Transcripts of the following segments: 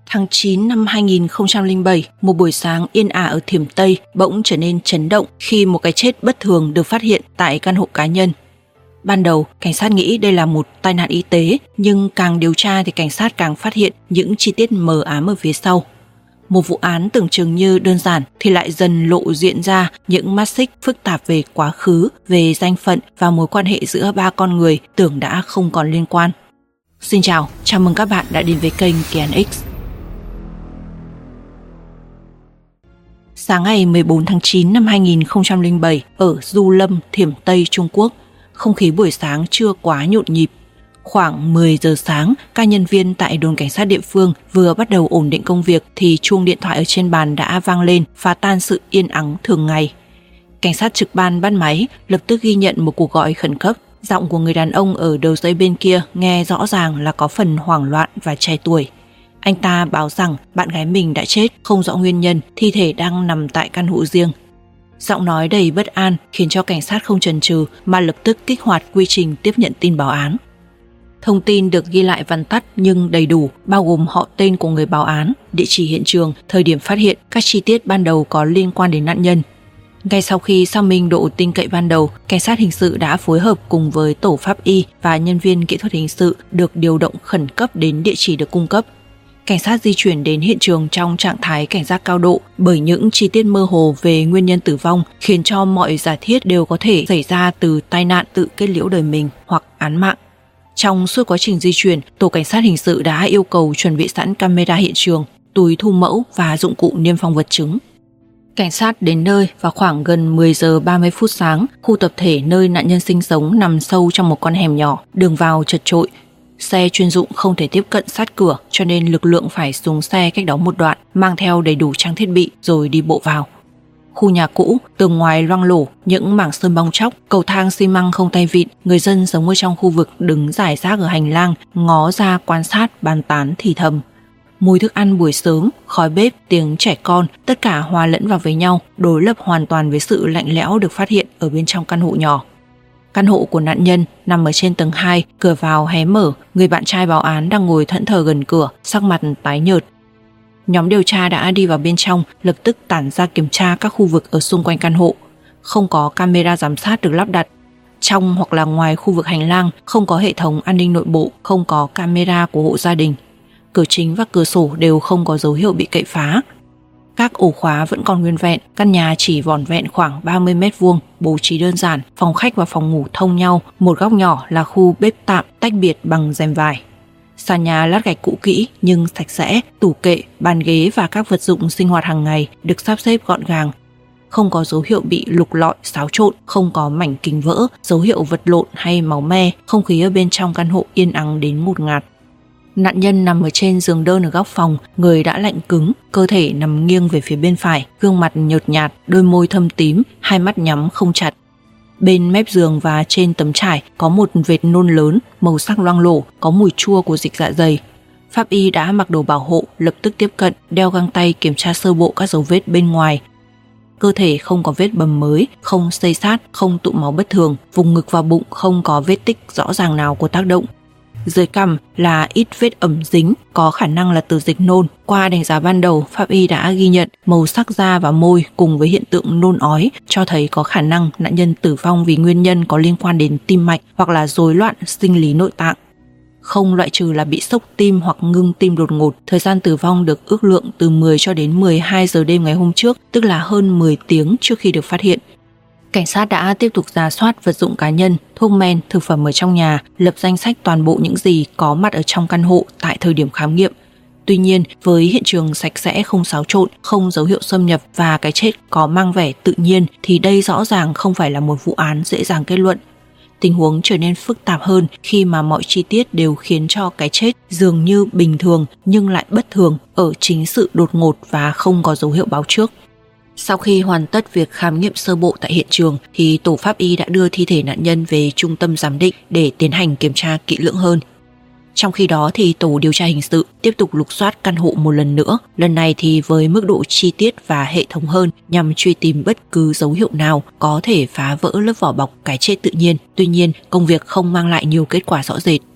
Tháng 9 năm 2007, một buổi sáng yên ả ở Thiểm Tây bỗng trở nên chấn động khi một cái chết bất thường được phát hiện tại căn hộ cá nhân. Ban đầu, cảnh sát nghĩ đây là một tai nạn y tế, nhưng càng điều tra thì cảnh sát càng phát hiện những chi tiết mờ ám ở phía sau. Một vụ án tưởng chừng như đơn giản thì lại dần lộ diện ra những mắt xích phức tạp về quá khứ, về danh phận và mối quan hệ giữa ba con người tưởng đã không còn liên quan. Xin chào mừng các bạn đã đến với kênh Kian X. Sáng ngày 14 tháng 9 năm 2007 ở Du Lâm, Thiểm Tây, Trung Quốc, không khí buổi sáng chưa quá nhộn nhịp. Khoảng 10 giờ sáng, các nhân viên tại đồn cảnh sát địa phương vừa bắt đầu ổn định công việc thì chuông điện thoại ở trên bàn đã vang lên, phá tan sự yên ắng thường ngày. Cảnh sát trực ban bắt máy, lập tức ghi nhận một cuộc gọi khẩn cấp. Giọng của người đàn ông ở đầu dây bên kia nghe rõ ràng là có phần hoảng loạn và trẻ tuổi. Anh ta báo rằng bạn gái mình đã chết, không rõ nguyên nhân, thi thể đang nằm tại căn hộ riêng. Giọng nói đầy bất an khiến cho cảnh sát không chần chừ mà lập tức kích hoạt quy trình tiếp nhận tin báo án. Thông tin được ghi lại vắn tắt nhưng đầy đủ, bao gồm họ tên của người báo án, địa chỉ hiện trường, thời điểm phát hiện, các chi tiết ban đầu có liên quan đến nạn nhân. Ngay sau khi xác minh độ tin cậy ban đầu, cảnh sát hình sự đã phối hợp cùng với tổ pháp y và nhân viên kỹ thuật hình sự được điều động khẩn cấp đến địa chỉ được cung cấp. Cảnh sát di chuyển đến hiện trường trong trạng thái cảnh giác cao độ bởi những chi tiết mơ hồ về nguyên nhân tử vong khiến cho mọi giả thiết đều có thể xảy ra từ tai nạn tự kết liễu đời mình hoặc án mạng. Trong suốt quá trình di chuyển, tổ cảnh sát hình sự đã yêu cầu chuẩn bị sẵn camera hiện trường, túi thu mẫu và dụng cụ niêm phong vật chứng. Cảnh sát đến nơi vào khoảng gần 10 giờ 30 phút sáng, khu tập thể nơi nạn nhân sinh sống nằm sâu trong một con hẻm nhỏ, đường vào chật chội. Xe chuyên dụng không thể tiếp cận sát cửa cho nên lực lượng phải xuống xe cách đó một đoạn, mang theo đầy đủ trang thiết bị rồi đi bộ vào. Khu nhà cũ, tường ngoài loang lổ, những mảng sơn bong tróc, cầu thang xi măng không tay vịn, người dân sống ở trong khu vực đứng rải rác ở hành lang, ngó ra quan sát, bàn tán thì thầm. Mùi thức ăn buổi sớm, khói bếp, tiếng trẻ con, tất cả hòa lẫn vào với nhau, đối lập hoàn toàn với sự lạnh lẽo được phát hiện ở bên trong căn hộ nhỏ. Căn hộ của nạn nhân nằm ở trên tầng 2, cửa vào hé mở, người bạn trai báo án đang ngồi thẫn thờ gần cửa, sắc mặt tái nhợt. Nhóm điều tra đã đi vào bên trong, lập tức tản ra kiểm tra các khu vực ở xung quanh căn hộ. Không có camera giám sát được lắp đặt. Trong hoặc là ngoài khu vực hành lang, không có hệ thống an ninh nội bộ, không có camera của hộ gia đình. Cửa chính và cửa sổ đều không có dấu hiệu bị cậy phá. Các ổ khóa vẫn còn nguyên vẹn, căn nhà chỉ vỏn vẹn khoảng 30 m², bố trí đơn giản, phòng khách và phòng ngủ thông nhau, một góc nhỏ là khu bếp tạm tách biệt bằng rèm vải. Sàn nhà lát gạch cũ kỹ nhưng sạch sẽ, tủ kệ, bàn ghế và các vật dụng sinh hoạt hàng ngày được sắp xếp gọn gàng. Không có dấu hiệu bị lục lọi, xáo trộn, không có mảnh kính vỡ, dấu hiệu vật lộn hay máu me, không khí ở bên trong căn hộ yên ắng đến ngột ngạt. Nạn nhân nằm ở trên giường đơn ở góc phòng, người đã lạnh cứng, cơ thể nằm nghiêng về phía bên phải, gương mặt nhợt nhạt, đôi môi thâm tím, hai mắt nhắm không chặt. Bên mép giường và trên tấm trải có một vệt nôn lớn, màu sắc loang lổ, có mùi chua của dịch dạ dày. Pháp y đã mặc đồ bảo hộ, lập tức tiếp cận, đeo găng tay kiểm tra sơ bộ các dấu vết bên ngoài. Cơ thể không có vết bầm mới, không xây sát, không tụ máu bất thường, vùng ngực và bụng không có vết tích rõ ràng nào của tác động. Dưới cằm là ít vết ẩm dính, có khả năng là từ dịch nôn. Qua đánh giá ban đầu, pháp y đã ghi nhận màu sắc da và môi cùng với hiện tượng nôn ói cho thấy có khả năng nạn nhân tử vong vì nguyên nhân có liên quan đến tim mạch hoặc là rối loạn sinh lý nội tạng. Không loại trừ là bị sốc tim hoặc ngưng tim đột ngột. Thời gian tử vong được ước lượng từ 10 cho đến 12 giờ đêm ngày hôm trước, tức là hơn 10 tiếng trước khi được phát hiện. Cảnh sát đã tiếp tục rà soát vật dụng cá nhân, thuốc men, thực phẩm ở trong nhà, lập danh sách toàn bộ những gì có mặt ở trong căn hộ tại thời điểm khám nghiệm. Tuy nhiên, với hiện trường sạch sẽ không xáo trộn, không dấu hiệu xâm nhập và cái chết có mang vẻ tự nhiên thì đây rõ ràng không phải là một vụ án dễ dàng kết luận. Tình huống trở nên phức tạp hơn khi mà mọi chi tiết đều khiến cho cái chết dường như bình thường nhưng lại bất thường ở chính sự đột ngột và không có dấu hiệu báo trước. Sau khi hoàn tất việc khám nghiệm sơ bộ tại hiện trường thì tổ pháp y đã đưa thi thể nạn nhân về trung tâm giám định để tiến hành kiểm tra kỹ lưỡng hơn. Trong khi đó thì tổ điều tra hình sự tiếp tục lục soát căn hộ một lần nữa, lần này thì với mức độ chi tiết và hệ thống hơn nhằm truy tìm bất cứ dấu hiệu nào có thể phá vỡ lớp vỏ bọc cái chết tự nhiên. Tuy nhiên, công việc không mang lại nhiều kết quả rõ rệt.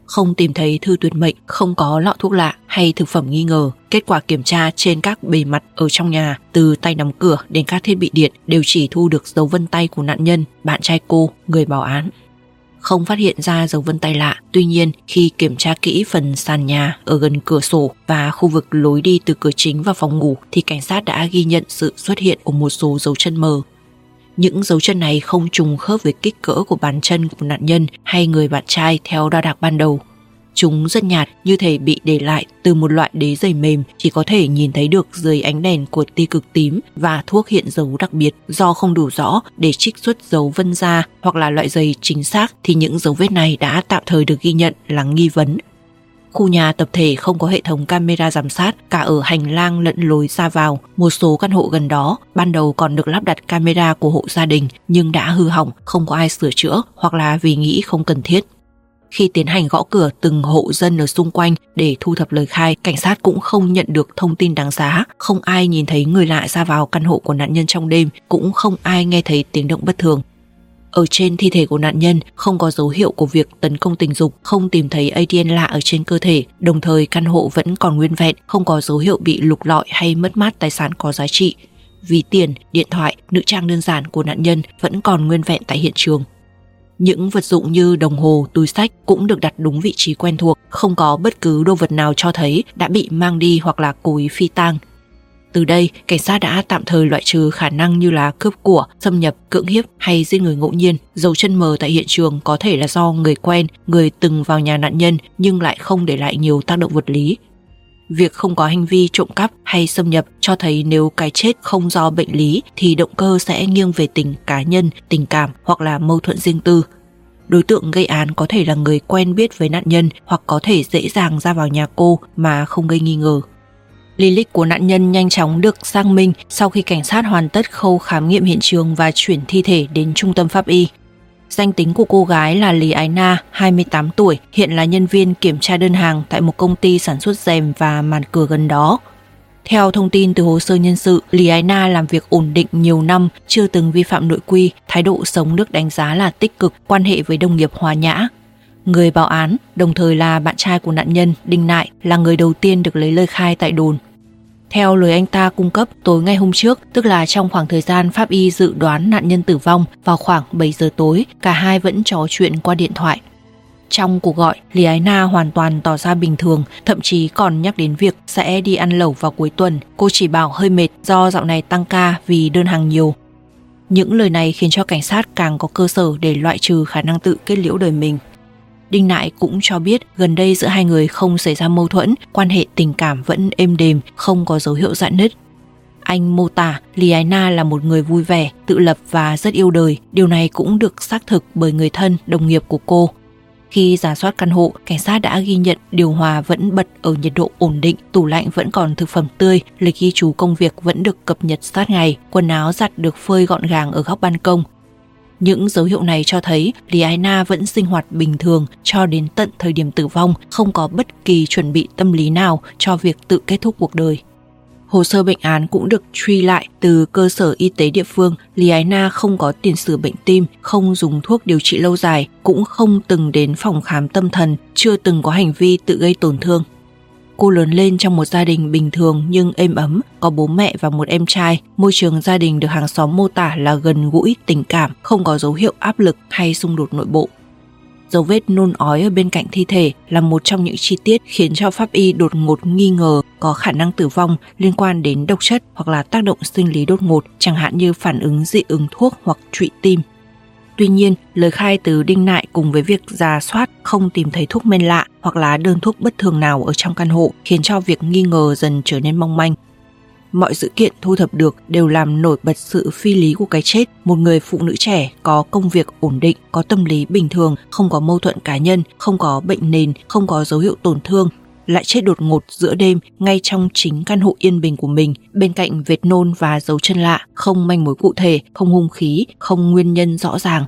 Không tìm thấy thư tuyệt mệnh, không có lọ thuốc lạ hay thực phẩm nghi ngờ. Kết quả kiểm tra trên các bề mặt ở trong nhà, từ tay nắm cửa đến các thiết bị điện, đều chỉ thu được dấu vân tay của nạn nhân, bạn trai cô, người báo án. Không phát hiện ra dấu vân tay lạ. Tuy nhiên, khi kiểm tra kỹ phần sàn nhà ở gần cửa sổ và khu vực lối đi từ cửa chính vào phòng ngủ, thì cảnh sát đã ghi nhận sự xuất hiện của một số dấu chân mờ. Những dấu chân này không trùng khớp với kích cỡ của bàn chân của nạn nhân hay người bạn trai theo đo đạc ban đầu. Chúng rất nhạt, như thể bị để lại từ một loại đế giày mềm, chỉ có thể nhìn thấy được dưới ánh đèn của tia cực tím, và thuốc hiện dấu đặc biệt do không đủ rõ để trích xuất dấu vân da hoặc là loại giày chính xác, thì những dấu vết này đã tạm thời được ghi nhận là nghi vấn. Khu nhà tập thể không có hệ thống camera giám sát cả ở hành lang lẫn lối ra vào. Một số căn hộ gần đó ban đầu còn được lắp đặt camera của hộ gia đình nhưng đã hư hỏng, không có ai sửa chữa hoặc là vì nghĩ không cần thiết. Khi tiến hành gõ cửa từng hộ dân ở xung quanh để thu thập lời khai, cảnh sát cũng không nhận được thông tin đáng giá. Không ai nhìn thấy người lạ ra vào căn hộ của nạn nhân trong đêm, cũng không ai nghe thấy tiếng động bất thường. Ở trên thi thể của nạn nhân không có dấu hiệu của việc tấn công tình dục, không tìm thấy ADN lạ ở trên cơ thể, đồng thời căn hộ vẫn còn nguyên vẹn, không có dấu hiệu bị lục lọi hay mất mát tài sản có giá trị. Ví tiền, điện thoại, nữ trang đơn giản của nạn nhân vẫn còn nguyên vẹn tại hiện trường. Những vật dụng như đồng hồ, túi xách cũng được đặt đúng vị trí quen thuộc, không có bất cứ đồ vật nào cho thấy đã bị mang đi hoặc là cố ý phi tang. Từ đây, cảnh sát đã tạm thời loại trừ khả năng như là cướp của, xâm nhập, cưỡng hiếp hay giết người ngẫu nhiên. Dấu chân mờ tại hiện trường có thể là do người quen, người từng vào nhà nạn nhân nhưng lại không để lại nhiều tác động vật lý. Việc không có hành vi trộm cắp hay xâm nhập cho thấy nếu cái chết không do bệnh lý thì động cơ sẽ nghiêng về tình cá nhân, tình cảm hoặc là mâu thuẫn riêng tư. Đối tượng gây án có thể là người quen biết với nạn nhân hoặc có thể dễ dàng ra vào nhà cô mà không gây nghi ngờ. Lý lịch của nạn nhân nhanh chóng được xác minh sau khi cảnh sát hoàn tất khâu khám nghiệm hiện trường và chuyển thi thể đến trung tâm pháp y. Danh tính của cô gái là Lý Ái Na, 28 tuổi, hiện là nhân viên kiểm tra đơn hàng tại một công ty sản xuất rèm và màn cửa gần đó. Theo thông tin từ hồ sơ nhân sự, Lý Ái Na làm việc ổn định nhiều năm, chưa từng vi phạm nội quy, thái độ sống được đánh giá là tích cực, quan hệ với đồng nghiệp hòa nhã. Người báo án, đồng thời là bạn trai của nạn nhân, Đinh Nại, là người đầu tiên được lấy lời khai tại đồn. Theo lời anh ta cung cấp, tối ngày hôm trước, tức là trong khoảng thời gian pháp y dự đoán nạn nhân tử vong, vào khoảng 7 giờ tối, cả hai vẫn trò chuyện qua điện thoại. Trong cuộc gọi, Lý Ái Na hoàn toàn tỏ ra bình thường, thậm chí còn nhắc đến việc sẽ đi ăn lẩu vào cuối tuần. Cô chỉ bảo hơi mệt do dạo này tăng ca vì đơn hàng nhiều. Những lời này khiến cho cảnh sát càng có cơ sở để loại trừ khả năng tự kết liễu đời mình. Đinh Nại cũng cho biết gần đây giữa hai người không xảy ra mâu thuẫn, quan hệ tình cảm vẫn êm đềm, không có dấu hiệu rạn nứt. Anh mô tả Lý Ái Na là một người vui vẻ, tự lập và rất yêu đời. Điều này cũng được xác thực bởi người thân, đồng nghiệp của cô. Khi rà soát căn hộ, cảnh sát đã ghi nhận điều hòa vẫn bật ở nhiệt độ ổn định, tủ lạnh vẫn còn thực phẩm tươi, lịch ghi chú công việc vẫn được cập nhật sát ngày, quần áo giặt được phơi gọn gàng ở góc ban công. Những dấu hiệu này cho thấy Lý Ái Na vẫn sinh hoạt bình thường cho đến tận thời điểm tử vong, không có bất kỳ chuẩn bị tâm lý nào cho việc tự kết thúc cuộc đời. Hồ sơ bệnh án cũng được truy lại từ cơ sở y tế địa phương. Lý Ái Na không có tiền sử bệnh tim, không dùng thuốc điều trị lâu dài, cũng không từng đến phòng khám tâm thần, chưa từng có hành vi tự gây tổn thương. Cô lớn lên trong một gia đình bình thường nhưng êm ấm, có bố mẹ và một em trai. Môi trường gia đình được hàng xóm mô tả là gần gũi, tình cảm, không có dấu hiệu áp lực hay xung đột nội bộ. Dấu vết nôn ói ở bên cạnh thi thể là một trong những chi tiết khiến cho pháp y đột ngột nghi ngờ có khả năng tử vong liên quan đến độc chất hoặc là tác động sinh lý đột ngột, chẳng hạn như phản ứng dị ứng thuốc hoặc trụy tim. Tuy nhiên, lời khai từ Đinh Nại cùng với việc rà soát không tìm thấy thuốc men lạ hoặc là đơn thuốc bất thường nào ở trong căn hộ khiến cho việc nghi ngờ dần trở nên mong manh. Mọi dữ kiện thu thập được đều làm nổi bật sự phi lý của cái chết. Một người phụ nữ trẻ có công việc ổn định, có tâm lý bình thường, không có mâu thuẫn cá nhân, không có bệnh nền, không có dấu hiệu tổn thương, lại chết đột ngột giữa đêm ngay trong chính căn hộ yên bình của mình, bên cạnh vết nôn và dấu chân lạ, không manh mối cụ thể, không hung khí, không nguyên nhân rõ ràng.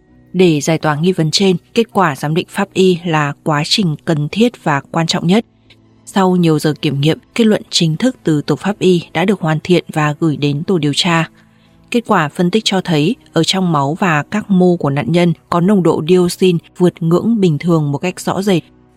Để giải tỏa nghi vấn trên, kết quả giám định pháp y là quá trình cần thiết và quan trọng nhất. Sau nhiều giờ kiểm nghiệm, kết luận chính thức từ tổ pháp y đã được hoàn thiện và gửi đến tổ điều tra. Kết quả phân tích cho thấy ở trong máu và các mô của nạn nhân có nồng độ dioxin vượt ngưỡng bình thường một cách rõ rệt.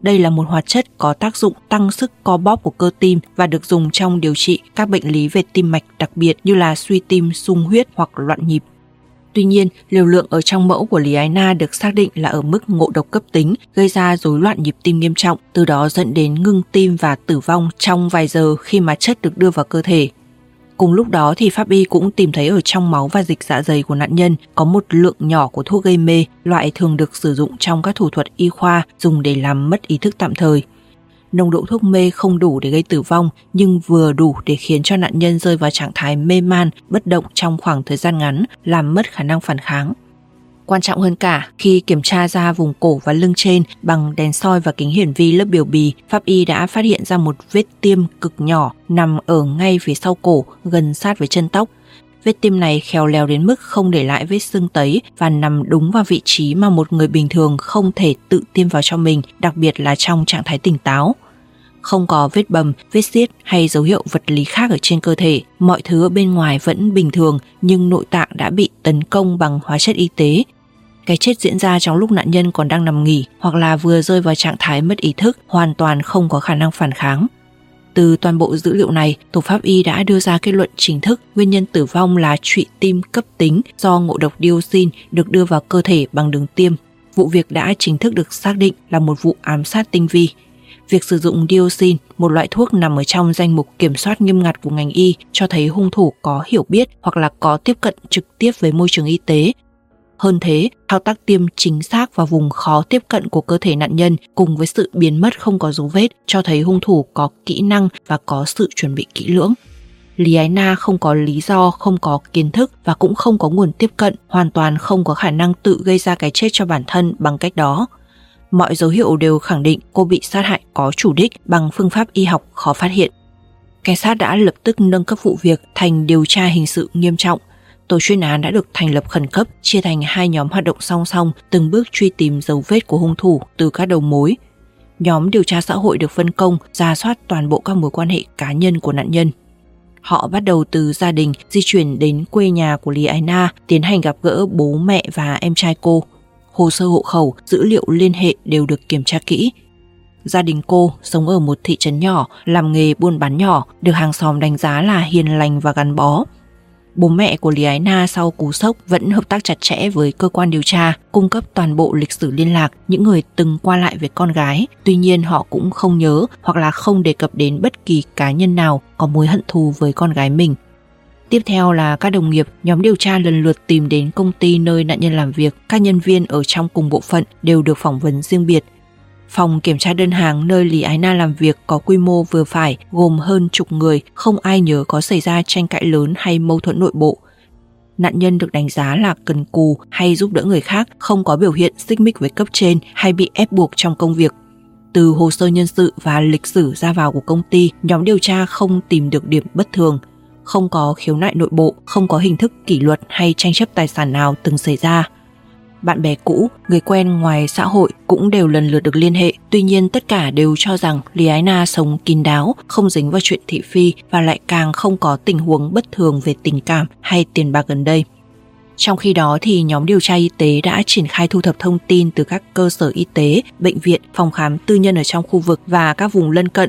đây là một hoạt chất có tác dụng tăng sức co bóp của cơ tim và được dùng trong điều trị các bệnh lý về tim mạch, đặc biệt như là suy tim, xung huyết hoặc loạn nhịp. Tuy nhiên, liều lượng ở trong mẫu của Lý Ái Na được xác định là ở mức ngộ độc cấp tính, gây ra rối loạn nhịp tim nghiêm trọng, từ đó dẫn đến ngưng tim và tử vong trong vài giờ khi mà chất được đưa vào cơ thể. Cùng lúc đó thì pháp y cũng tìm thấy ở trong máu và dịch dạ dày của nạn nhân có một lượng nhỏ của thuốc gây mê, loại thường được sử dụng trong các thủ thuật y khoa dùng để làm mất ý thức tạm thời. Nồng độ thuốc mê không đủ để gây tử vong nhưng vừa đủ để khiến cho nạn nhân rơi vào trạng thái mê man, bất động trong khoảng thời gian ngắn, làm mất khả năng phản kháng. Quan trọng hơn cả, khi kiểm tra ra vùng cổ và lưng trên bằng đèn soi và kính hiển vi lớp biểu bì, pháp y đã phát hiện ra một vết tiêm cực nhỏ nằm ở ngay phía sau cổ, gần sát với chân tóc. Vết tiêm này khéo léo đến mức không để lại vết sưng tấy và nằm đúng vào vị trí mà một người bình thường không thể tự tiêm vào cho mình, đặc biệt là trong trạng thái tỉnh táo. Không có vết bầm, vết xiết hay dấu hiệu vật lý khác ở trên cơ thể, mọi thứ ở bên ngoài vẫn bình thường nhưng nội tạng đã bị tấn công bằng hóa chất y tế. Cái chết diễn ra trong lúc nạn nhân còn đang nằm nghỉ hoặc là vừa rơi vào trạng thái mất ý thức, hoàn toàn không có khả năng phản kháng. Từ toàn bộ dữ liệu này, tổ pháp y đã đưa ra kết luận chính thức nguyên nhân tử vong là trụy tim cấp tính do ngộ độc dioxin được đưa vào cơ thể bằng đường tiêm. Vụ việc đã chính thức được xác định là một vụ ám sát tinh vi. Việc sử dụng dioxin, một loại thuốc nằm ở trong danh mục kiểm soát nghiêm ngặt của ngành y, cho thấy hung thủ có hiểu biết hoặc là có tiếp cận trực tiếp với môi trường y tế. Hơn thế, thao tác tiêm chính xác vào vùng khó tiếp cận của cơ thể nạn nhân cùng với sự biến mất không có dấu vết cho thấy hung thủ có kỹ năng và có sự chuẩn bị kỹ lưỡng. Lý Ái Na không có lý do, không có kiến thức và cũng không có nguồn tiếp cận, hoàn toàn không có khả năng tự gây ra cái chết cho bản thân bằng cách đó. Mọi dấu hiệu đều khẳng định cô bị sát hại có chủ đích bằng phương pháp y học khó phát hiện. Cảnh sát đã lập tức nâng cấp vụ việc thành điều tra hình sự nghiêm trọng. Tổ chuyên án đã được thành lập khẩn cấp, chia thành 2 nhóm hoạt động song song, từng bước truy tìm dấu vết của hung thủ từ các đầu mối. Nhóm điều tra xã hội được phân công rà soát toàn bộ các mối quan hệ cá nhân của nạn nhân. Họ bắt đầu từ gia đình, di chuyển đến quê nhà của Lý Ái Na, tiến hành gặp gỡ bố mẹ và em trai cô. Hồ sơ hộ khẩu, dữ liệu liên hệ đều được kiểm tra kỹ. Gia đình cô sống ở một thị trấn nhỏ, làm nghề buôn bán nhỏ, được hàng xóm đánh giá là hiền lành và gắn bó. Bố mẹ của Lý Ái Na sau cú sốc vẫn hợp tác chặt chẽ với cơ quan điều tra, cung cấp toàn bộ lịch sử liên lạc những người từng qua lại với con gái. Tuy nhiên họ cũng không nhớ hoặc là không đề cập đến bất kỳ cá nhân nào có mối hận thù với con gái mình. Tiếp theo là các đồng nghiệp, nhóm điều tra lần lượt tìm đến công ty nơi nạn nhân làm việc. Các nhân viên ở trong cùng bộ phận đều được phỏng vấn riêng biệt. Phòng kiểm tra đơn hàng nơi Lý Ái Na làm việc có quy mô vừa phải, gồm hơn chục người, không ai nhớ có xảy ra tranh cãi lớn hay mâu thuẫn nội bộ. Nạn nhân được đánh giá là cần cù hay giúp đỡ người khác, không có biểu hiện xích mích với cấp trên hay bị ép buộc trong công việc. Từ hồ sơ nhân sự và lịch sử ra vào của công ty, nhóm điều tra không tìm được điểm bất thường. Không có khiếu nại nội bộ, không có hình thức kỷ luật hay tranh chấp tài sản nào từng xảy ra. Bạn bè cũ, người quen ngoài xã hội cũng đều lần lượt được liên hệ. Tuy nhiên tất cả đều cho rằng Lý Ái Na sống kín đáo, không dính vào chuyện thị phi và lại càng không có tình huống bất thường về tình cảm hay tiền bạc gần đây. Trong khi đó thì nhóm điều tra y tế đã triển khai thu thập thông tin từ các cơ sở y tế, bệnh viện, phòng khám tư nhân ở trong khu vực và các vùng lân cận.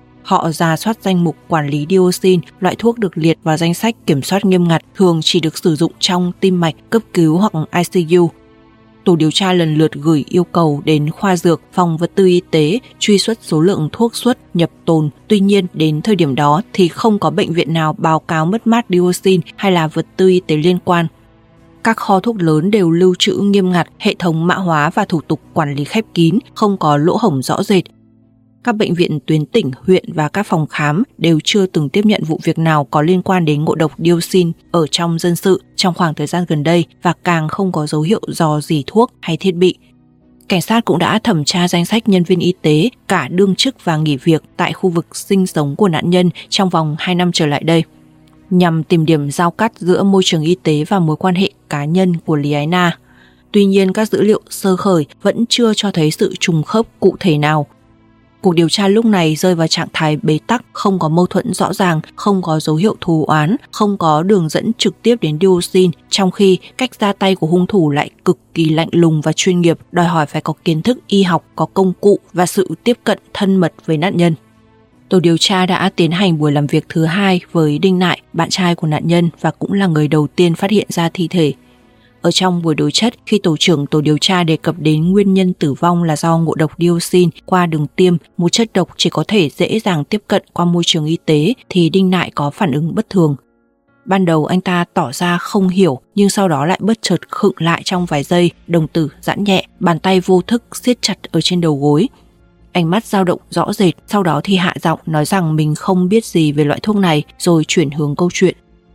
Họ rà soát danh mục quản lý dioxin, loại thuốc được liệt vào danh sách kiểm soát nghiêm ngặt, thường chỉ được sử dụng trong tim mạch, cấp cứu hoặc ICU. Tổ điều tra lần lượt gửi yêu cầu đến khoa dược, phòng vật tư y tế truy xuất số lượng thuốc xuất, nhập tồn. Tuy nhiên, đến thời điểm đó thì không có bệnh viện nào báo cáo mất mát dioxin hay là vật tư y tế liên quan. Các kho thuốc lớn đều lưu trữ nghiêm ngặt, hệ thống mã hóa và thủ tục quản lý khép kín, không có lỗ hổng rõ rệt. Các bệnh viện tuyến tỉnh, huyện và các phòng khám đều chưa từng tiếp nhận vụ việc nào có liên quan đến ngộ độc dioxin ở trong dân sự trong khoảng thời gian gần đây và càng không có dấu hiệu rò rỉ thuốc hay thiết bị. Cảnh sát cũng đã thẩm tra danh sách nhân viên y tế, cả đương chức và nghỉ việc tại khu vực sinh sống của nạn nhân trong vòng 2 năm trở lại đây, nhằm tìm điểm giao cắt giữa môi trường y tế và mối quan hệ cá nhân của Lý Ái Na. Tuy nhiên các dữ liệu sơ khởi vẫn chưa cho thấy sự trùng khớp cụ thể nào. Cuộc điều tra lúc này rơi vào trạng thái bế tắc, không có mâu thuẫn rõ ràng, không có dấu hiệu thù oán, không có đường dẫn trực tiếp đến dioxin, trong khi cách ra tay của hung thủ lại cực kỳ lạnh lùng và chuyên nghiệp, đòi hỏi phải có kiến thức y học, có công cụ và sự tiếp cận thân mật với nạn nhân. Tổ điều tra đã tiến hành buổi làm việc thứ 2 với Đinh Nại, bạn trai của nạn nhân và cũng là người đầu tiên phát hiện ra thi thể. Ở trong buổi đối chất, khi tổ trưởng tổ điều tra đề cập đến nguyên nhân tử vong là do ngộ độc dioxin qua đường tiêm, một chất độc chỉ có thể dễ dàng tiếp cận qua môi trường y tế, thì Đinh Nại có phản ứng bất thường. Ban đầu anh ta tỏ ra không hiểu, nhưng sau đó lại bất chợt khựng lại trong vài giây, đồng tử giãn nhẹ, bàn tay vô thức siết chặt ở trên đầu gối. Ánh mắt dao động rõ rệt, sau đó thì hạ giọng nói rằng mình không biết gì về loại thuốc này, rồi chuyển hướng câu chuyện.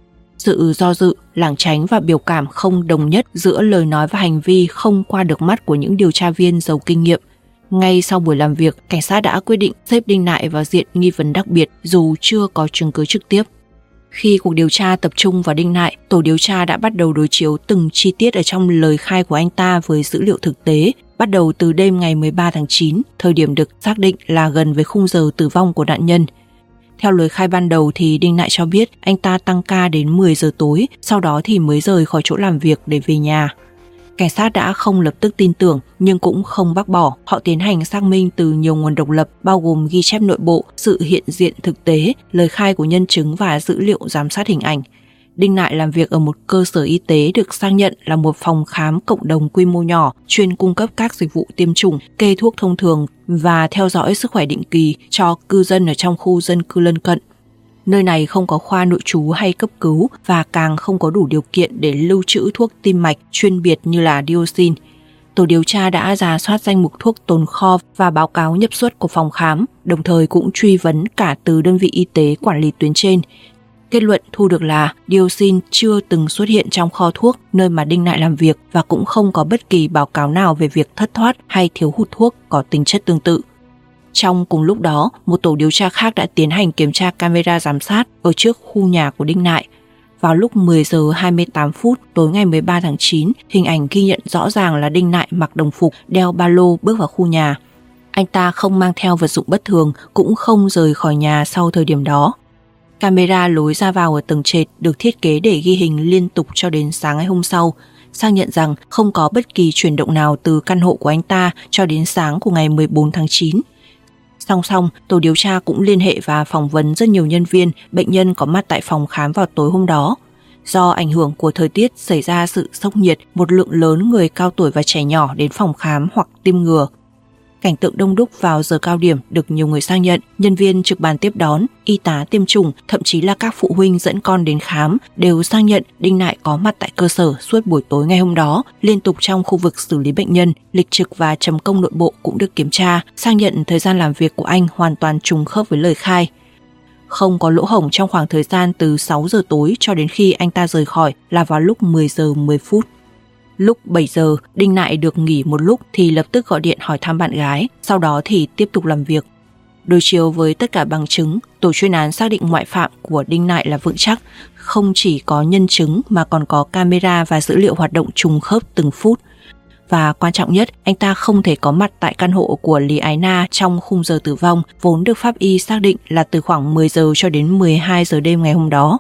Sự do dự, lảng tránh và biểu cảm không đồng nhất giữa lời nói và hành vi không qua được mắt của những điều tra viên giàu kinh nghiệm. Ngay sau buổi làm việc, cảnh sát đã quyết định xếp Đinh Nại vào diện nghi vấn đặc biệt dù chưa có chứng cứ trực tiếp. Khi cuộc điều tra tập trung vào Đinh Nại, tổ điều tra đã bắt đầu đối chiếu từng chi tiết ở trong lời khai của anh ta với dữ liệu thực tế, bắt đầu từ đêm ngày 13 tháng 9, thời điểm được xác định là gần với khung giờ tử vong của nạn nhân. Theo lời khai ban đầu thì Đinh Nại cho biết anh ta tăng ca đến 10 giờ tối, sau đó thì mới rời khỏi chỗ làm việc để về nhà. Cảnh sát đã không lập tức tin tưởng nhưng cũng không bác bỏ. Họ tiến hành xác minh từ nhiều nguồn độc lập bao gồm ghi chép nội bộ, sự hiện diện thực tế, lời khai của nhân chứng và dữ liệu giám sát hình ảnh. Đinh Nại làm việc ở một cơ sở y tế được xác nhận là một phòng khám cộng đồng quy mô nhỏ, chuyên cung cấp các dịch vụ tiêm chủng, kê thuốc thông thường và theo dõi sức khỏe định kỳ cho cư dân ở trong khu dân cư lân cận. Nơi này không có khoa nội trú hay cấp cứu và càng không có đủ điều kiện để lưu trữ thuốc tim mạch chuyên biệt như là dioxin. Tổ điều tra đã rà soát danh mục thuốc tồn kho và báo cáo nhập xuất của phòng khám, đồng thời cũng truy vấn cả từ đơn vị y tế quản lý tuyến trên. Kết luận thu được là dioxin chưa từng xuất hiện trong kho thuốc nơi mà Đinh Nại làm việc và cũng không có bất kỳ báo cáo nào về việc thất thoát hay thiếu hụt thuốc có tính chất tương tự. Trong cùng lúc đó, một tổ điều tra khác đã tiến hành kiểm tra camera giám sát ở trước khu nhà của Đinh Nại. Vào lúc 10 giờ 28 phút tối ngày 13 tháng 9, hình ảnh ghi nhận rõ ràng là Đinh Nại mặc đồng phục, đeo ba lô bước vào khu nhà. Anh ta không mang theo vật dụng bất thường, cũng không rời khỏi nhà sau thời điểm đó. Camera lối ra vào ở tầng trệt được thiết kế để ghi hình liên tục cho đến sáng ngày hôm sau, xác nhận rằng không có bất kỳ chuyển động nào từ căn hộ của anh ta cho đến sáng của ngày 14 tháng 9. Song song, tổ điều tra cũng liên hệ và phỏng vấn rất nhiều nhân viên, bệnh nhân có mặt tại phòng khám vào tối hôm đó. Do ảnh hưởng của thời tiết xảy ra sự sốc nhiệt, một lượng lớn người cao tuổi và trẻ nhỏ đến phòng khám hoặc tiêm ngừa. Cảnh tượng đông đúc vào giờ cao điểm được nhiều người xác nhận, nhân viên trực bàn tiếp đón, y tá tiêm chủng, thậm chí là các phụ huynh dẫn con đến khám đều xác nhận Đinh Nại có mặt tại cơ sở suốt buổi tối ngày hôm đó, liên tục trong khu vực xử lý bệnh nhân, lịch trực và chấm công nội bộ cũng được kiểm tra, xác nhận thời gian làm việc của anh hoàn toàn trùng khớp với lời khai. Không có lỗ hổng trong khoảng thời gian từ 6 giờ tối cho đến khi anh ta rời khỏi là vào lúc 10 giờ 10 phút. Lúc 7 giờ, Đinh Nại được nghỉ một lúc thì lập tức gọi điện hỏi thăm bạn gái, sau đó thì tiếp tục làm việc. Đối chiếu với tất cả bằng chứng, tổ chuyên án xác định ngoại phạm của Đinh Nại là vững chắc, không chỉ có nhân chứng mà còn có camera và dữ liệu hoạt động trùng khớp từng phút. Và quan trọng nhất, anh ta không thể có mặt tại căn hộ của Lý Ái Na trong khung giờ tử vong, vốn được pháp y xác định là từ khoảng 10 giờ cho đến 12 giờ đêm ngày hôm đó.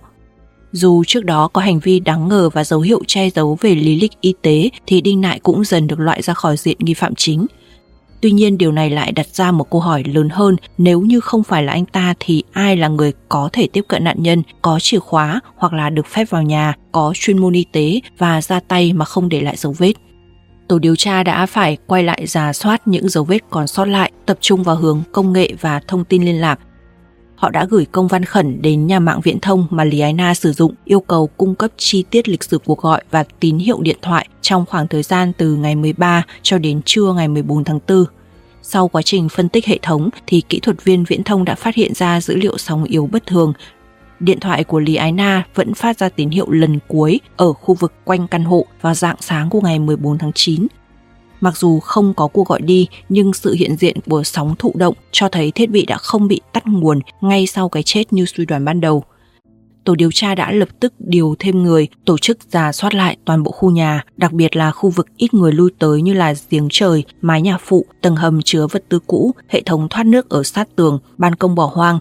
Dù trước đó có hành vi đáng ngờ và dấu hiệu che giấu về lý lịch y tế thì Đinh Nại cũng dần được loại ra khỏi diện nghi phạm chính. Tuy nhiên điều này lại đặt ra một câu hỏi lớn hơn, nếu như không phải là anh ta thì ai là người có thể tiếp cận nạn nhân, có chìa khóa hoặc là được phép vào nhà, có chuyên môn y tế và ra tay mà không để lại dấu vết. Tổ điều tra đã phải quay lại rà soát những dấu vết còn sót lại, tập trung vào hướng công nghệ và thông tin liên lạc. Họ đã gửi công văn khẩn đến nhà mạng viễn thông mà Lý Ái Na sử dụng, yêu cầu cung cấp chi tiết lịch sử cuộc gọi và tín hiệu điện thoại trong khoảng thời gian từ ngày 13 cho đến trưa ngày 14 tháng 4. Sau quá trình phân tích hệ thống thì kỹ thuật viên viễn thông đã phát hiện ra dữ liệu sóng yếu bất thường. Điện thoại của Lý Ái Na vẫn phát ra tín hiệu lần cuối ở khu vực quanh căn hộ vào rạng sáng của ngày 14 tháng 9. Mặc dù không có cuộc gọi đi, nhưng sự hiện diện của sóng thụ động cho thấy thiết bị đã không bị tắt nguồn ngay sau cái chết như suy đoán ban đầu. tổ điều tra đã lập tức điều thêm người, tổ chức rà soát lại toàn bộ khu nhà, đặc biệt là khu vực ít người lui tới như là giếng trời, mái nhà phụ, tầng hầm chứa vật tư cũ, hệ thống thoát nước ở sát tường, ban công bỏ hoang.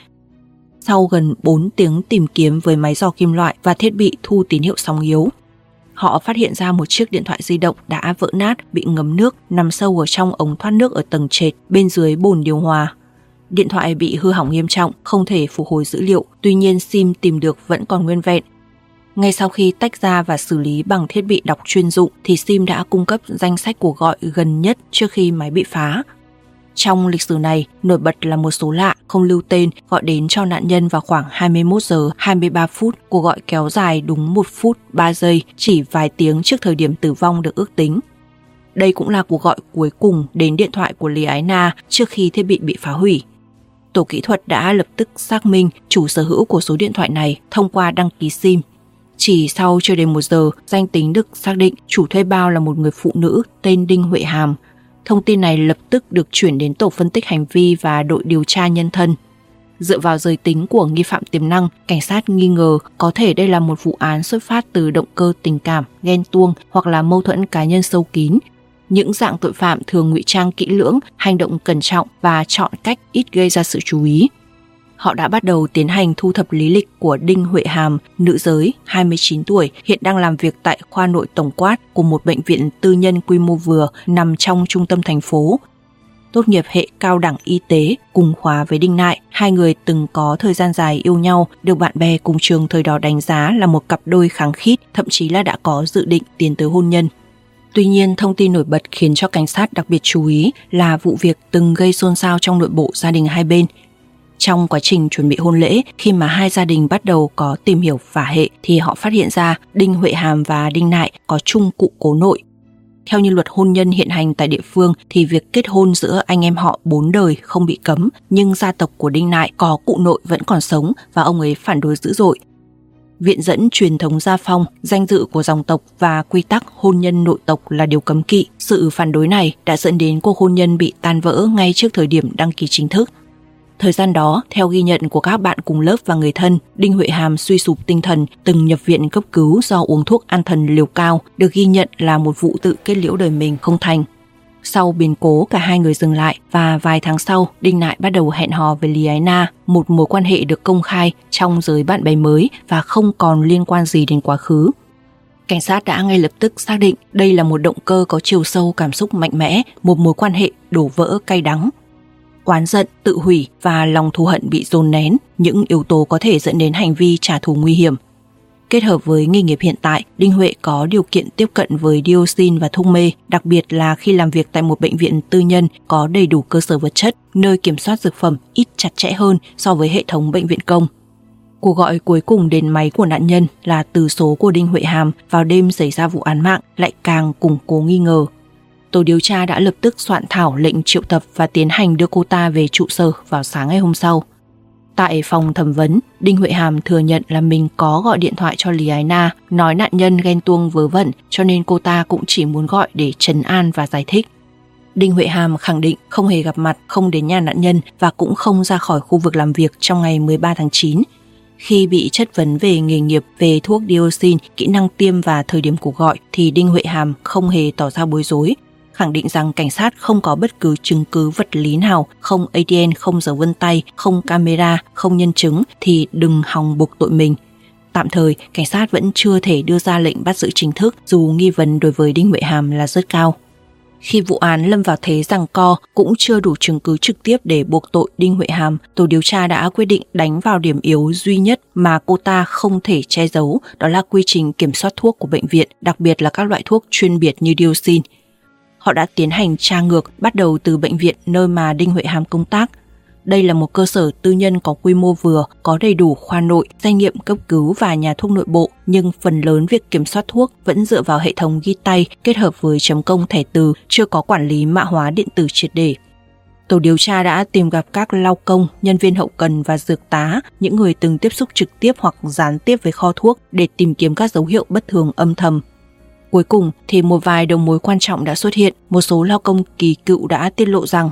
Sau gần 4 tiếng tìm kiếm với máy dò kim loại và thiết bị thu tín hiệu sóng yếu, họ phát hiện ra một chiếc điện thoại di động đã vỡ nát, bị ngấm nước, nằm sâu ở trong ống thoát nước ở tầng trệt, bên dưới bồn điều hòa. Điện thoại bị hư hỏng nghiêm trọng, không thể phục hồi dữ liệu, tuy nhiên sim tìm được vẫn còn nguyên vẹn. Ngay sau khi tách ra và xử lý bằng thiết bị đọc chuyên dụng thì sim đã cung cấp danh sách cuộc gọi gần nhất trước khi máy bị phá. Trong lịch sử này, nổi bật là một số lạ không lưu tên gọi đến cho nạn nhân vào khoảng 21 giờ 23 phút, cuộc gọi kéo dài đúng 1 phút 3 giây, chỉ vài tiếng trước thời điểm tử vong được ước tính. Đây cũng là cuộc gọi cuối cùng đến điện thoại của Lý Ái Na trước khi thiết bị bị phá hủy. Tổ kỹ thuật đã lập tức xác minh chủ sở hữu của số điện thoại này thông qua đăng ký sim. Chỉ sau chưa đến 1 giờ, danh tính được xác định chủ thuê bao là một người phụ nữ tên Đinh Huệ Hàm. Thông tin này lập tức được chuyển đến tổ phân tích hành vi và đội điều tra nhân thân. Dựa vào giới tính của nghi phạm tiềm năng, cảnh sát nghi ngờ có thể đây là một vụ án xuất phát từ động cơ tình cảm, ghen tuông hoặc là mâu thuẫn cá nhân sâu kín. Những dạng tội phạm thường ngụy trang kỹ lưỡng, hành động cẩn trọng và chọn cách ít gây ra sự chú ý. Họ đã bắt đầu tiến hành thu thập lý lịch của Đinh Huệ Hàm, nữ giới, 29 tuổi, hiện đang làm việc tại khoa nội tổng quát của một bệnh viện tư nhân quy mô vừa nằm trong trung tâm thành phố. Tốt nghiệp hệ cao đẳng y tế, cùng khóa với Đinh Nại, hai người từng có thời gian dài yêu nhau, được bạn bè cùng trường thời đó đánh giá là một cặp đôi khăng khít, thậm chí là đã có dự định tiến tới hôn nhân. Tuy nhiên, thông tin nổi bật khiến cho cảnh sát đặc biệt chú ý là vụ việc từng gây xôn xao trong nội bộ gia đình hai bên. Trong quá trình chuẩn bị hôn lễ, khi mà hai gia đình bắt đầu có tìm hiểu phả hệ thì họ phát hiện ra Đinh Huệ Hàm và Đinh Nại có chung cụ cố nội. Theo như luật hôn nhân hiện hành tại địa phương thì việc kết hôn giữa anh em họ 4 đời không bị cấm, nhưng gia tộc của Đinh Nại có cụ nội vẫn còn sống và ông ấy phản đối dữ dội. Viện dẫn truyền thống gia phong, danh dự của dòng tộc và quy tắc hôn nhân nội tộc là điều cấm kỵ. Sự phản đối này đã dẫn đến cuộc hôn nhân bị tan vỡ ngay trước thời điểm đăng ký chính thức. Thời gian đó, theo ghi nhận của các bạn cùng lớp và người thân, Đinh Huệ Hàm suy sụp tinh thần, từng nhập viện cấp cứu do uống thuốc an thần liều cao, được ghi nhận là một vụ tự kết liễu đời mình không thành. Sau biến cố, cả hai người dừng lại và vài tháng sau, Đinh Nại bắt đầu hẹn hò với Lý Ái Na, một mối quan hệ được công khai trong giới bạn bè mới và không còn liên quan gì đến quá khứ. Cảnh sát đã ngay lập tức xác định đây là một động cơ có chiều sâu cảm xúc mạnh mẽ, một mối quan hệ đổ vỡ cay đắng. Oán giận, tự hủy và lòng thù hận bị dồn nén, những yếu tố có thể dẫn đến hành vi trả thù nguy hiểm. Kết hợp với nghề nghiệp hiện tại, Đinh Huệ có điều kiện tiếp cận với dioxin và thuốc mê, đặc biệt là khi làm việc tại một bệnh viện tư nhân có đầy đủ cơ sở vật chất, nơi kiểm soát dược phẩm ít chặt chẽ hơn so với hệ thống bệnh viện công. Cuộc gọi cuối cùng đến máy của nạn nhân là từ số của Đinh Huệ Hàm vào đêm xảy ra vụ án mạng lại càng củng cố nghi ngờ. Tổ điều tra đã lập tức soạn thảo lệnh triệu tập và tiến hành đưa cô ta về trụ sở vào sáng ngày hôm sau. Tại phòng thẩm vấn, Đinh Huệ Hàm thừa nhận là mình có gọi điện thoại cho Lý Ái Na, nói nạn nhân ghen tuông vớ vẩn cho nên cô ta cũng chỉ muốn gọi để trấn an và giải thích. Đinh Huệ Hàm khẳng định không hề gặp mặt, không đến nhà nạn nhân và cũng không ra khỏi khu vực làm việc trong ngày 13 tháng 9. Khi bị chất vấn về nghề nghiệp, về thuốc dioxin, kỹ năng tiêm và thời điểm cuộc gọi thì Đinh Huệ Hàm không hề tỏ ra bối rối, khẳng định rằng cảnh sát không có bất cứ chứng cứ vật lý nào, không ADN, không dấu vân tay, không camera, không nhân chứng thì đừng hòng buộc tội mình. Tạm thời, cảnh sát vẫn chưa thể đưa ra lệnh bắt giữ chính thức dù nghi vấn đối với Đinh Huệ Hàm là rất cao. Khi vụ án lâm vào thế giằng co, cũng chưa đủ chứng cứ trực tiếp để buộc tội Đinh Huệ Hàm, tổ điều tra đã quyết định đánh vào điểm yếu duy nhất mà cô ta không thể che giấu, đó là quy trình kiểm soát thuốc của bệnh viện, đặc biệt là các loại thuốc chuyên biệt như dioxin. Họ đã tiến hành tra ngược bắt đầu từ bệnh viện nơi mà Đinh Huệ Hàm công tác. Đây là một cơ sở tư nhân có quy mô vừa, có đầy đủ khoa nội, xét nghiệm cấp cứu và nhà thuốc nội bộ, nhưng phần lớn việc kiểm soát thuốc vẫn dựa vào hệ thống ghi tay kết hợp với chấm công thẻ từ, chưa có quản lý mã hóa điện tử triệt để. Tổ điều tra đã tìm gặp các lao công, nhân viên hậu cần và dược tá, những người từng tiếp xúc trực tiếp hoặc gián tiếp với kho thuốc để tìm kiếm các dấu hiệu bất thường âm thầm. Cuối cùng thì một vài đầu mối quan trọng đã xuất hiện, một số lao công kỳ cựu đã tiết lộ rằng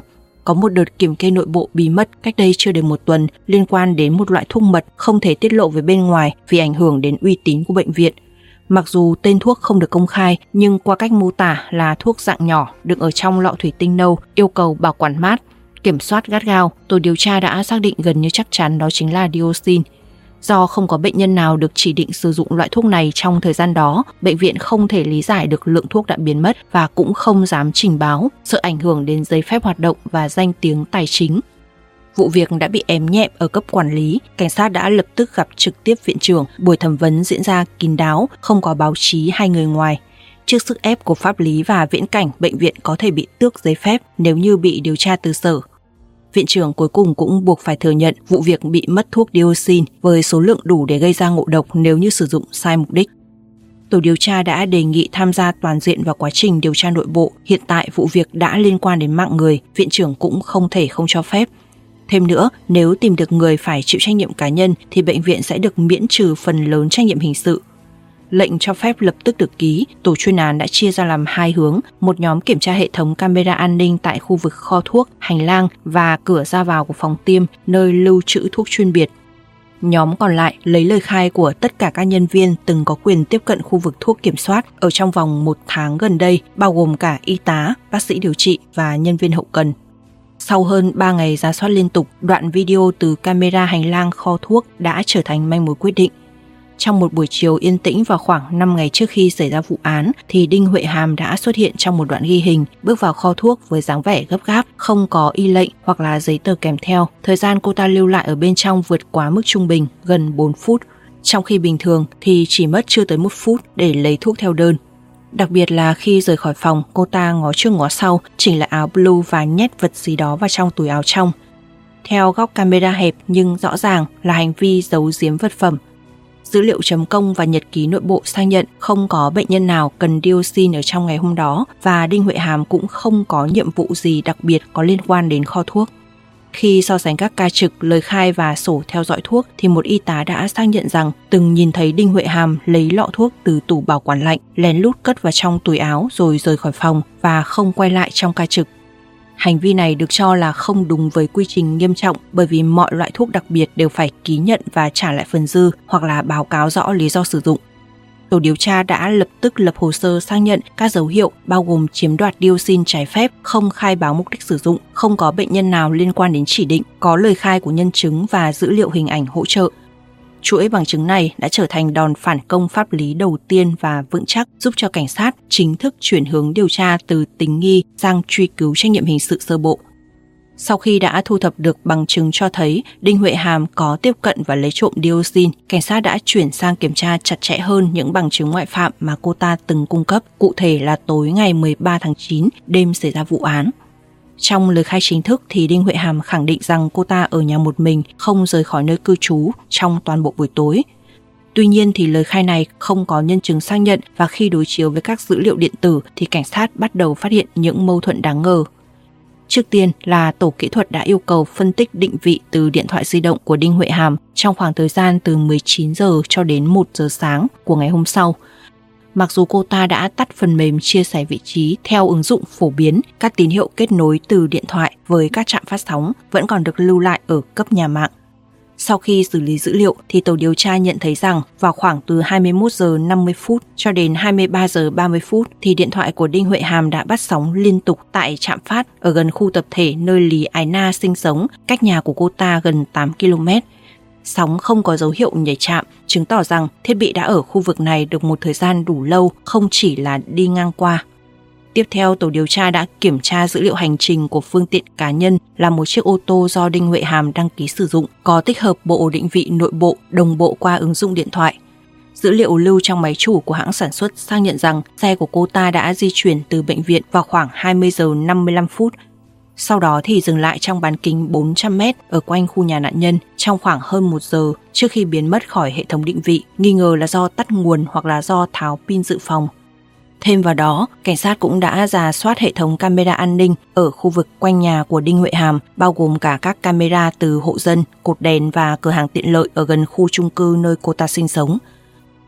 có một đợt kiểm kê nội bộ bí mật cách đây chưa đến 1 tuần liên quan đến một loại thuốc mật không thể tiết lộ với bên ngoài vì ảnh hưởng đến uy tín của bệnh viện. Mặc dù tên thuốc không được công khai, nhưng qua cách mô tả là thuốc dạng nhỏ đựng ở trong lọ thủy tinh nâu, yêu cầu bảo quản mát, kiểm soát gắt gao, tổ điều tra đã xác định gần như chắc chắn đó chính là dioxin. Do không có bệnh nhân nào được chỉ định sử dụng loại thuốc này trong thời gian đó, bệnh viện không thể lý giải được lượng thuốc đã biến mất và cũng không dám trình báo, sợ ảnh hưởng đến giấy phép hoạt động và danh tiếng tài chính. Vụ việc đã bị ém nhẹm ở cấp quản lý, cảnh sát đã lập tức gặp trực tiếp viện trưởng, buổi thẩm vấn diễn ra kín đáo, không có báo chí hay người ngoài. Trước sức ép của pháp lý và viễn cảnh, bệnh viện có thể bị tước giấy phép nếu như bị điều tra từ sở. Viện trưởng cuối cùng cũng buộc phải thừa nhận vụ việc bị mất thuốc dioxin với số lượng đủ để gây ra ngộ độc nếu như sử dụng sai mục đích. Tổ điều tra đã đề nghị tham gia toàn diện vào quá trình điều tra nội bộ. Hiện tại vụ việc đã liên quan đến mạng người, viện trưởng cũng không thể không cho phép. Thêm nữa, nếu tìm được người phải chịu trách nhiệm cá nhân thì bệnh viện sẽ được miễn trừ phần lớn trách nhiệm hình sự. Lệnh cho phép lập tức được ký, tổ chuyên án đã chia ra làm 2 hướng, một nhóm kiểm tra hệ thống camera an ninh tại khu vực kho thuốc, hành lang và cửa ra vào của phòng tiêm, nơi lưu trữ thuốc chuyên biệt. Nhóm còn lại lấy lời khai của tất cả các nhân viên từng có quyền tiếp cận khu vực thuốc kiểm soát ở trong vòng 1 tháng gần đây, bao gồm cả y tá, bác sĩ điều trị và nhân viên hậu cần. Sau hơn 3 ngày rà soát liên tục, đoạn video từ camera hành lang kho thuốc đã trở thành manh mối quyết định. Trong một buổi chiều yên tĩnh vào khoảng 5 ngày trước khi xảy ra vụ án thì Đinh Huệ Hàm đã xuất hiện trong một đoạn ghi hình, bước vào kho thuốc với dáng vẻ gấp gáp, không có y lệnh hoặc là giấy tờ kèm theo. Thời gian cô ta lưu lại ở bên trong vượt quá mức trung bình, gần 4 phút, trong khi bình thường thì chỉ mất chưa tới 1 phút để lấy thuốc theo đơn. Đặc biệt là khi rời khỏi phòng, cô ta ngó trước ngó sau, chỉnh lại áo blue và nhét vật gì đó vào trong túi áo trong. Theo góc camera hẹp nhưng rõ ràng là hành vi giấu giếm vật phẩm. Dữ liệu chấm công và nhật ký nội bộ xác nhận không có bệnh nhân nào cần dioxin ở trong ngày hôm đó và Đinh Huệ Hàm cũng không có nhiệm vụ gì đặc biệt có liên quan đến kho thuốc. Khi so sánh các ca trực, lời khai và sổ theo dõi thuốc thì một y tá đã xác nhận rằng từng nhìn thấy Đinh Huệ Hàm lấy lọ thuốc từ tủ bảo quản lạnh, lén lút cất vào trong túi áo rồi rời khỏi phòng và không quay lại trong ca trực. Hành vi này được cho là không đúng với quy trình nghiêm trọng bởi vì mọi loại thuốc đặc biệt đều phải ký nhận và trả lại phần dư hoặc là báo cáo rõ lý do sử dụng. Tổ điều tra đã lập tức lập hồ sơ xác nhận các dấu hiệu bao gồm chiếm đoạt dioxin trái phép, không khai báo mục đích sử dụng, không có bệnh nhân nào liên quan đến chỉ định, có lời khai của nhân chứng và dữ liệu hình ảnh hỗ trợ. Chuỗi bằng chứng này đã trở thành đòn phản công pháp lý đầu tiên và vững chắc giúp cho cảnh sát chính thức chuyển hướng điều tra từ tình nghi sang truy cứu trách nhiệm hình sự sơ bộ. Sau khi đã thu thập được bằng chứng cho thấy Đinh Huệ Hàm có tiếp cận và lấy trộm dioxin, cảnh sát đã chuyển sang kiểm tra chặt chẽ hơn những bằng chứng ngoại phạm mà cô ta từng cung cấp, cụ thể là tối ngày 13 tháng 9, đêm xảy ra vụ án. Trong lời khai chính thức thì Đinh Huệ Hàm khẳng định rằng cô ta ở nhà một mình, không rời khỏi nơi cư trú trong toàn bộ buổi tối. Tuy nhiên thì lời khai này không có nhân chứng xác nhận và khi đối chiếu với các dữ liệu điện tử thì cảnh sát bắt đầu phát hiện những mâu thuẫn đáng ngờ. Trước tiên là tổ kỹ thuật đã yêu cầu phân tích định vị từ điện thoại di động của Đinh Huệ Hàm trong khoảng thời gian từ 19 giờ cho đến 1 giờ sáng của ngày hôm sau. Mặc dù cô ta đã tắt phần mềm chia sẻ vị trí theo ứng dụng phổ biến, các tín hiệu kết nối từ điện thoại với các trạm phát sóng vẫn còn được lưu lại ở cấp nhà mạng. Sau khi xử lý dữ liệu thì tổ điều tra nhận thấy rằng vào khoảng từ 21 giờ 50 phút cho đến 23 giờ 30 phút thì điện thoại của Đinh Huệ Hàm đã bắt sóng liên tục tại trạm phát ở gần khu tập thể nơi Lý Ái Na sinh sống, cách nhà của cô ta gần 8 km. Sóng không có dấu hiệu nhảy trạm, chứng tỏ rằng thiết bị đã ở khu vực này được một thời gian đủ lâu, không chỉ là đi ngang qua. Tiếp theo, tổ điều tra đã kiểm tra dữ liệu hành trình của phương tiện cá nhân là một chiếc ô tô do Đinh Huệ Hàm đăng ký sử dụng, có tích hợp bộ định vị nội bộ đồng bộ qua ứng dụng điện thoại. Dữ liệu lưu trong máy chủ của hãng sản xuất xác nhận rằng xe của cô ta đã di chuyển từ bệnh viện vào khoảng 20 giờ 55 phút. Sau đó thì dừng lại trong bán kính 400 m ở quanh khu nhà nạn nhân trong khoảng hơn 1 giờ trước khi biến mất khỏi hệ thống định vị, nghi ngờ là do tắt nguồn hoặc là do tháo pin dự phòng. Thêm vào đó, cảnh sát cũng đã rà soát hệ thống camera an ninh ở khu vực quanh nhà của Đinh Huệ Hàm, bao gồm cả các camera từ hộ dân, cột đèn và cửa hàng tiện lợi ở gần khu chung cư nơi cô ta sinh sống.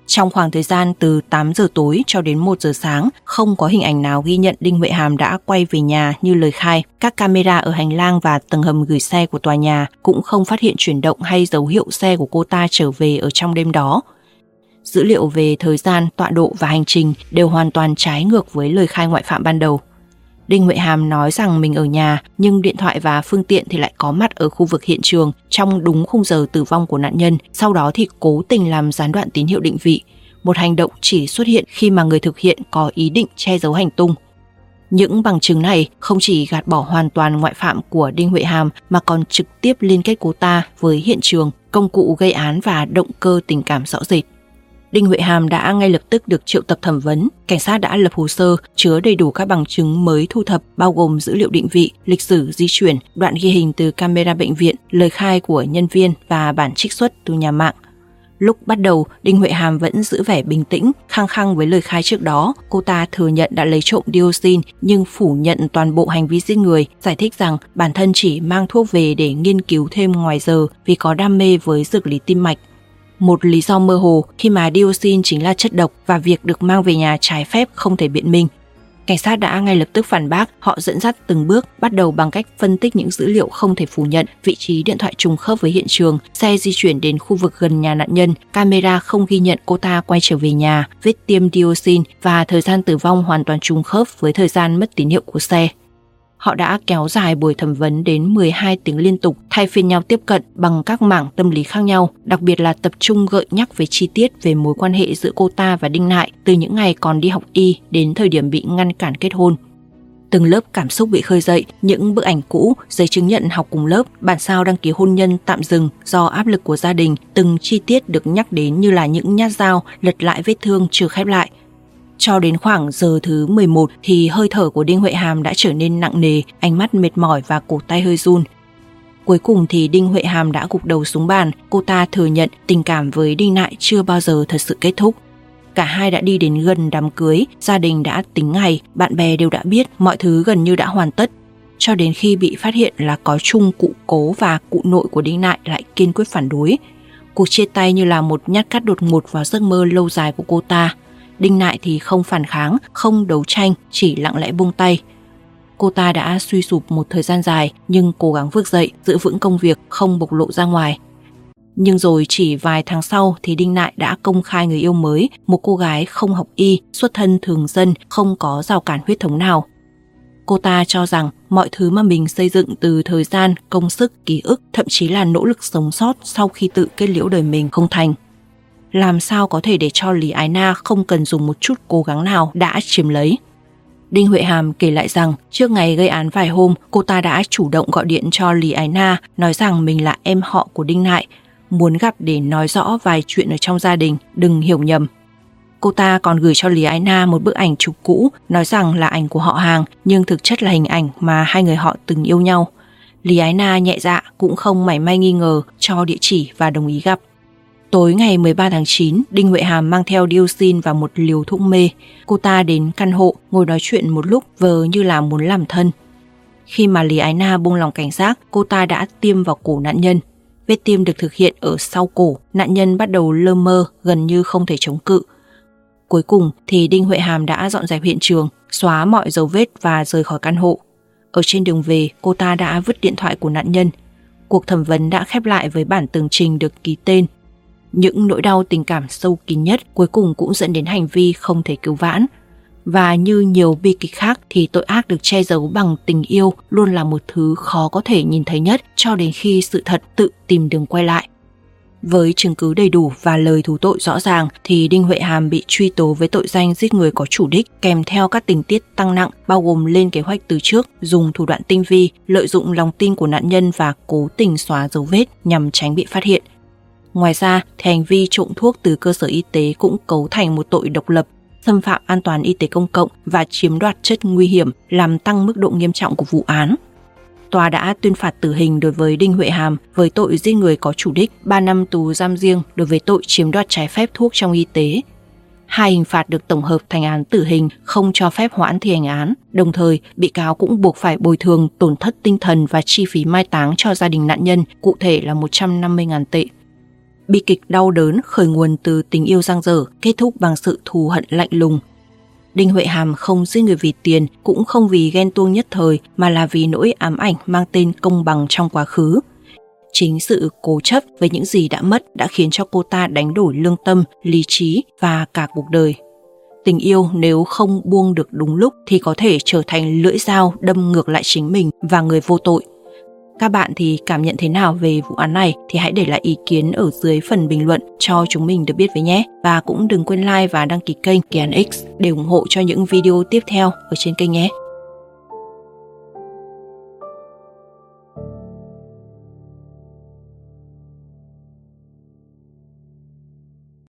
Trong khoảng thời gian từ 8 giờ tối cho đến 1 giờ sáng, không có hình ảnh nào ghi nhận Đinh Huệ Hàm đã quay về nhà như lời khai. Các camera ở hành lang và tầng hầm gửi xe của tòa nhà cũng không phát hiện chuyển động hay dấu hiệu xe của cô ta trở về ở trong đêm đó. Dữ liệu về thời gian, tọa độ và hành trình đều hoàn toàn trái ngược với lời khai ngoại phạm ban đầu. Đinh Huệ Hàm nói rằng mình ở nhà, nhưng điện thoại và phương tiện thì lại có mặt ở khu vực hiện trường trong đúng khung giờ tử vong của nạn nhân, sau đó thì cố tình làm gián đoạn tín hiệu định vị. Một hành động chỉ xuất hiện khi mà người thực hiện có ý định che giấu hành tung. Những bằng chứng này không chỉ gạt bỏ hoàn toàn ngoại phạm của Đinh Huệ Hàm mà còn trực tiếp liên kết cô ta với hiện trường, công cụ gây án và động cơ tình cảm rõ rệt. Đinh Huệ Hàm đã ngay lập tức được triệu tập thẩm vấn. Cảnh sát đã lập hồ sơ chứa đầy đủ các bằng chứng mới thu thập, bao gồm dữ liệu định vị, lịch sử di chuyển, đoạn ghi hình từ camera bệnh viện, lời khai của nhân viên và bản trích xuất từ nhà mạng. Lúc bắt đầu, Đinh Huệ Hàm vẫn giữ vẻ bình tĩnh, khăng khăng với lời khai trước đó. Cô ta thừa nhận đã lấy trộm dioxin nhưng phủ nhận toàn bộ hành vi giết người, giải thích rằng bản thân chỉ mang thuốc về để nghiên cứu thêm ngoài giờ vì có đam mê với dược lý tim mạch. Một lý do mơ hồ khi mà dioxin chính là chất độc và việc được mang về nhà trái phép không thể biện minh. Cảnh sát đã ngay lập tức phản bác, họ dẫn dắt từng bước, bắt đầu bằng cách phân tích những dữ liệu không thể phủ nhận, vị trí điện thoại trùng khớp với hiện trường, xe di chuyển đến khu vực gần nhà nạn nhân, camera không ghi nhận cô ta quay trở về nhà, vết tiêm dioxin và thời gian tử vong hoàn toàn trùng khớp với thời gian mất tín hiệu của xe. Họ đã kéo dài buổi thẩm vấn đến 12 tiếng liên tục, thay phiên nhau tiếp cận bằng các mảng tâm lý khác nhau, đặc biệt là tập trung gợi nhắc về chi tiết về mối quan hệ giữa cô ta và Đinh Nại từ những ngày còn đi học y đến thời điểm bị ngăn cản kết hôn. Từng lớp cảm xúc bị khơi dậy, những bức ảnh cũ, giấy chứng nhận học cùng lớp, bản sao đăng ký hôn nhân tạm dừng do áp lực của gia đình, từng chi tiết được nhắc đến như là những nhát dao lật lại vết thương chưa khép lại. Cho đến khoảng giờ thứ 11 thì hơi thở của Đinh Huệ Hàm đã trở nên nặng nề, ánh mắt mệt mỏi và cổ tay hơi run. Cuối cùng thì Đinh Huệ Hàm đã gục đầu xuống bàn, cô ta thừa nhận tình cảm với Đinh Nại chưa bao giờ thật sự kết thúc. Cả hai đã đi đến gần đám cưới, gia đình đã tính ngày, bạn bè đều đã biết, mọi thứ gần như đã hoàn tất. Cho đến khi bị phát hiện là có chung cụ cố và cụ nội của Đinh Nại lại kiên quyết phản đối. Cuộc chia tay như là một nhát cắt đột ngột vào giấc mơ lâu dài của cô ta. Đinh Nại thì không phản kháng, không đấu tranh, chỉ lặng lẽ buông tay. Cô ta đã suy sụp một thời gian dài nhưng cố gắng vực dậy, giữ vững công việc, không bộc lộ ra ngoài. Nhưng rồi chỉ vài tháng sau thì Đinh Nại đã công khai người yêu mới, một cô gái không học y, xuất thân thường dân, không có rào cản huyết thống nào. Cô ta cho rằng mọi thứ mà mình xây dựng từ thời gian, công sức, ký ức, thậm chí là nỗ lực sống sót sau khi tự kết liễu đời mình không thành. Làm sao có thể để cho Lý Ái Na không cần dùng một chút cố gắng nào đã chiếm lấy. Đinh Huệ Hàm kể lại rằng trước ngày gây án vài hôm, cô ta đã chủ động gọi điện cho Lý Ái Na nói rằng mình là em họ của Đinh Nại, muốn gặp để nói rõ vài chuyện ở trong gia đình, đừng hiểu nhầm. Cô ta còn gửi cho Lý Ái Na một bức ảnh chụp cũ, nói rằng là ảnh của họ hàng nhưng thực chất là hình ảnh mà hai người họ từng yêu nhau. Lý Ái Na nhẹ dạ cũng không mảy may nghi ngờ, cho địa chỉ và đồng ý gặp. Tối ngày 13 tháng 9, Đinh Huệ Hàm mang theo dioxin và một liều thuốc mê. Cô ta đến căn hộ, ngồi nói chuyện một lúc vờ như là muốn làm thân. Khi mà Lý Ái Na buông lòng cảnh giác, cô ta đã tiêm vào cổ nạn nhân. Vết tiêm được thực hiện ở sau cổ, nạn nhân bắt đầu lơ mơ, gần như không thể chống cự. Cuối cùng thì Đinh Huệ Hàm đã dọn dẹp hiện trường, xóa mọi dấu vết và rời khỏi căn hộ. Ở trên đường về, cô ta đã vứt điện thoại của nạn nhân. Cuộc thẩm vấn đã khép lại với bản tường trình được ký tên. Những nỗi đau tình cảm sâu kín nhất cuối cùng cũng dẫn đến hành vi không thể cứu vãn. Và như nhiều bi kịch khác thì tội ác được che giấu bằng tình yêu luôn là một thứ khó có thể nhìn thấy nhất cho đến khi sự thật tự tìm đường quay lại. Với chứng cứ đầy đủ và lời thú tội rõ ràng thì Đinh Huệ Hàm bị truy tố với tội danh giết người có chủ đích kèm theo các tình tiết tăng nặng bao gồm lên kế hoạch từ trước, dùng thủ đoạn tinh vi, lợi dụng lòng tin của nạn nhân và cố tình xóa dấu vết nhằm tránh bị phát hiện. Ngoài ra, thì hành vi trộm thuốc từ cơ sở y tế cũng cấu thành một tội độc lập, xâm phạm an toàn y tế công cộng và chiếm đoạt chất nguy hiểm, làm tăng mức độ nghiêm trọng của vụ án. Tòa đã tuyên phạt tử hình đối với Đinh Huệ Hàm với tội giết người có chủ đích, 3 năm tù giam riêng đối với tội chiếm đoạt trái phép thuốc trong y tế. Hai hình phạt được tổng hợp thành án tử hình, không cho phép hoãn thi hành án. Đồng thời, bị cáo cũng buộc phải bồi thường tổn thất tinh thần và chi phí mai táng cho gia đình nạn nhân, cụ thể là 150.000 tệ. Bi kịch đau đớn khởi nguồn từ tình yêu dang dở, kết thúc bằng sự thù hận lạnh lùng. Đinh Huệ Hàm không giết người vì tiền, cũng không vì ghen tuông nhất thời, mà là vì nỗi ám ảnh mang tên công bằng trong quá khứ. Chính sự cố chấp với những gì đã mất đã khiến cho cô ta đánh đổi lương tâm, lý trí và cả cuộc đời. Tình yêu nếu không buông được đúng lúc thì có thể trở thành lưỡi dao đâm ngược lại chính mình và người vô tội. Các bạn thì cảm nhận thế nào về vụ án này thì hãy để lại ý kiến ở dưới phần bình luận cho chúng mình được biết với nhé. Và cũng đừng quên like và đăng ký kênh Kỳ Án X để ủng hộ cho những video tiếp theo ở trên kênh nhé.